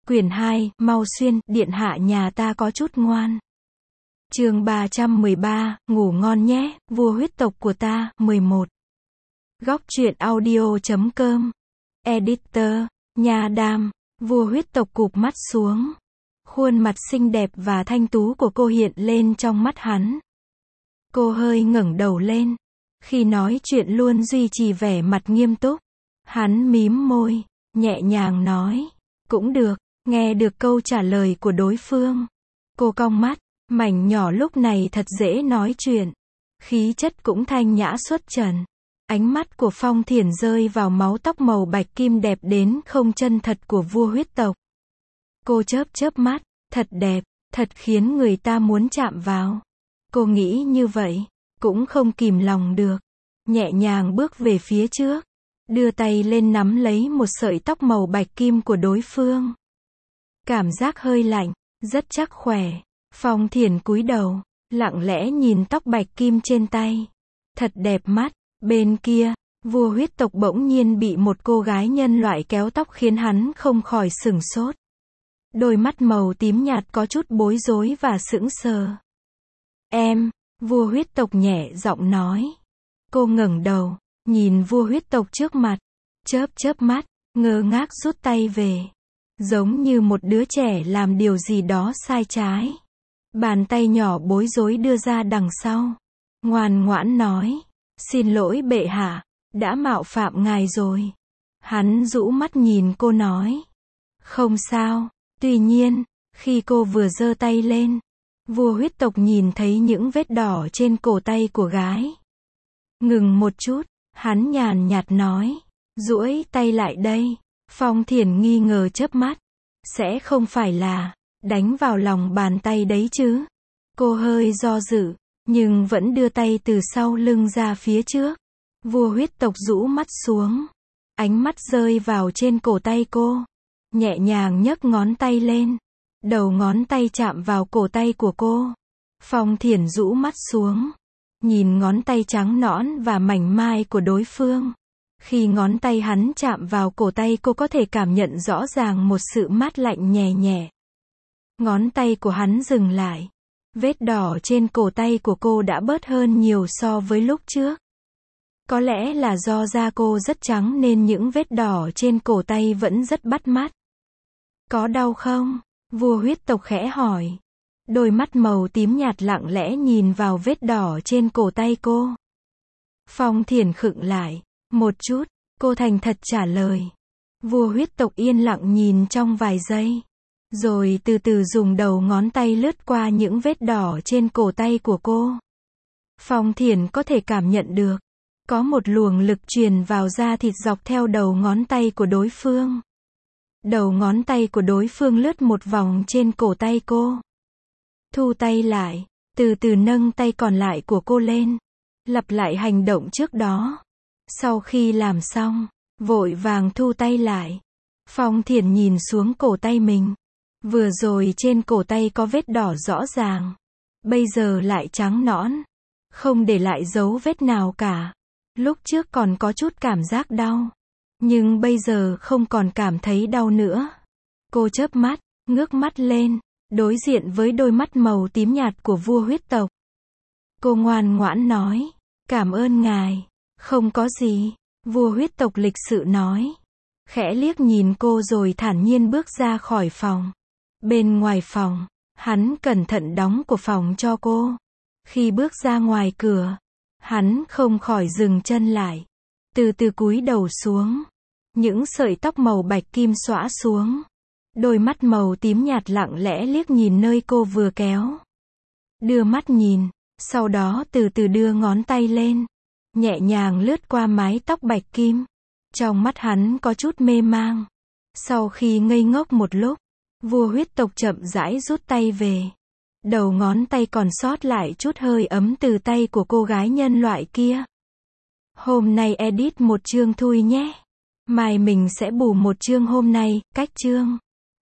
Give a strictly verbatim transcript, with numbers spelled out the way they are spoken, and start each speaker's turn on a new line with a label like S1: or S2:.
S1: Quyển hai, Mau Xuyên, điện hạ nhà ta có chút ngoan. Chương ba trăm mười ba, ngủ ngon nhé, vua huyết tộc của ta, mười một. Góc truyện audio chấm com. Editor, Nha Đam, vua huyết tộc cụp mắt xuống. Khuôn mặt xinh đẹp và thanh tú của cô hiện lên trong mắt hắn. Cô hơi ngẩng đầu lên. Khi nói chuyện luôn duy trì vẻ mặt nghiêm túc. Hắn mím môi, nhẹ nhàng nói. Cũng được, nghe được câu trả lời của đối phương. Cô cong mắt, mảnh nhỏ lúc này thật dễ nói chuyện. Khí chất cũng thanh nhã xuất trần. Ánh mắt của Phong Thiển rơi vào máu tóc màu bạch kim đẹp đến không chân thật của vua huyết tộc. Cô chớp chớp mắt, thật đẹp, thật khiến người ta muốn chạm vào. Cô nghĩ như vậy, cũng không kìm lòng được. Nhẹ nhàng bước về phía trước, đưa tay lên nắm lấy một sợi tóc màu bạch kim của đối phương. Cảm giác hơi lạnh, rất chắc khỏe. Phong Thiển cúi đầu, lặng lẽ nhìn tóc bạch kim trên tay. Thật đẹp mắt. Bên kia, vua huyết tộc bỗng nhiên bị một cô gái nhân loại kéo tóc khiến hắn không khỏi sửng sốt. Đôi mắt màu tím nhạt có chút bối rối và sững sờ. Em, vua huyết tộc nhẹ giọng nói. Cô ngẩng đầu, nhìn vua huyết tộc trước mặt, chớp chớp mắt, ngơ ngác rút tay về. Giống như một đứa trẻ làm điều gì đó sai trái. Bàn tay nhỏ bối rối đưa ra đằng sau. Ngoan ngoãn nói. Xin lỗi bệ hạ, đã mạo phạm ngài rồi. Hắn rũ mắt nhìn cô nói. Không sao, tuy nhiên, khi cô vừa giơ tay lên, vua huyết tộc nhìn thấy những vết đỏ trên cổ tay của gái. Ngừng một chút, hắn nhàn nhạt nói. Duỗi tay lại đây. Phong Thiển nghi ngờ chớp mắt. Sẽ không phải là đánh vào lòng bàn tay đấy chứ. Cô hơi do dự, nhưng vẫn đưa tay từ sau lưng ra phía trước. Vua huyết tộc rũ mắt xuống. Ánh mắt rơi vào trên cổ tay cô. Nhẹ nhàng nhấc ngón tay lên. Đầu ngón tay chạm vào cổ tay của cô. Phong Thiển rũ mắt xuống. Nhìn ngón tay trắng nõn và mảnh mai của đối phương. Khi ngón tay hắn chạm vào cổ tay cô có thể cảm nhận rõ ràng một sự mát lạnh nhẹ nhẹ. Ngón tay của hắn dừng lại. Vết đỏ trên cổ tay của cô đã bớt hơn nhiều so với lúc trước. Có lẽ là do da cô rất trắng nên những vết đỏ trên cổ tay vẫn rất bắt mắt. Có đau không? Vua huyết tộc khẽ hỏi. Đôi mắt màu tím nhạt lặng lẽ nhìn vào vết đỏ trên cổ tay cô. Phong Thiển khựng lại. Một chút, cô thành thật trả lời. Vua huyết tộc yên lặng nhìn trong vài giây. Rồi từ từ dùng đầu ngón tay lướt qua những vết đỏ trên cổ tay của cô. Phong Thiển có thể cảm nhận được. Có một luồng lực truyền vào da thịt dọc theo đầu ngón tay của đối phương. Đầu ngón tay của đối phương lướt một vòng trên cổ tay cô. Thu tay lại, từ từ nâng tay còn lại của cô lên. Lặp lại hành động trước đó. Sau khi làm xong, vội vàng thu tay lại. Phong Thiển nhìn xuống cổ tay mình. Vừa rồi trên cổ tay có vết đỏ rõ ràng. Bây giờ lại trắng nõn. Không để lại dấu vết nào cả. Lúc trước còn có chút cảm giác đau. Nhưng bây giờ không còn cảm thấy đau nữa. Cô chớp mắt, ngước mắt lên. Đối diện với đôi mắt màu tím nhạt của vua huyết tộc. Cô ngoan ngoãn nói. Cảm ơn ngài. Không có gì. Vua huyết tộc lịch sự nói. Khẽ liếc nhìn cô rồi thản nhiên bước ra khỏi phòng. Bên ngoài phòng, hắn cẩn thận đóng cửa phòng cho cô. Khi bước ra ngoài cửa, hắn không khỏi dừng chân lại. Từ từ cúi đầu xuống. Những sợi tóc màu bạch kim xõa xuống. Đôi mắt màu tím nhạt lặng lẽ liếc nhìn nơi cô vừa kéo. Đưa mắt nhìn, sau đó từ từ đưa ngón tay lên. Nhẹ nhàng lướt qua mái tóc bạch kim. Trong mắt hắn có chút mê mang. Sau khi ngây ngốc một lúc, vua huyết tộc chậm rãi rút tay về. Đầu ngón tay còn sót lại chút hơi ấm từ tay của cô gái nhân loại kia. Hôm nay edit một chương thôi nhé. Mai mình sẽ bù một chương hôm nay, cách chương.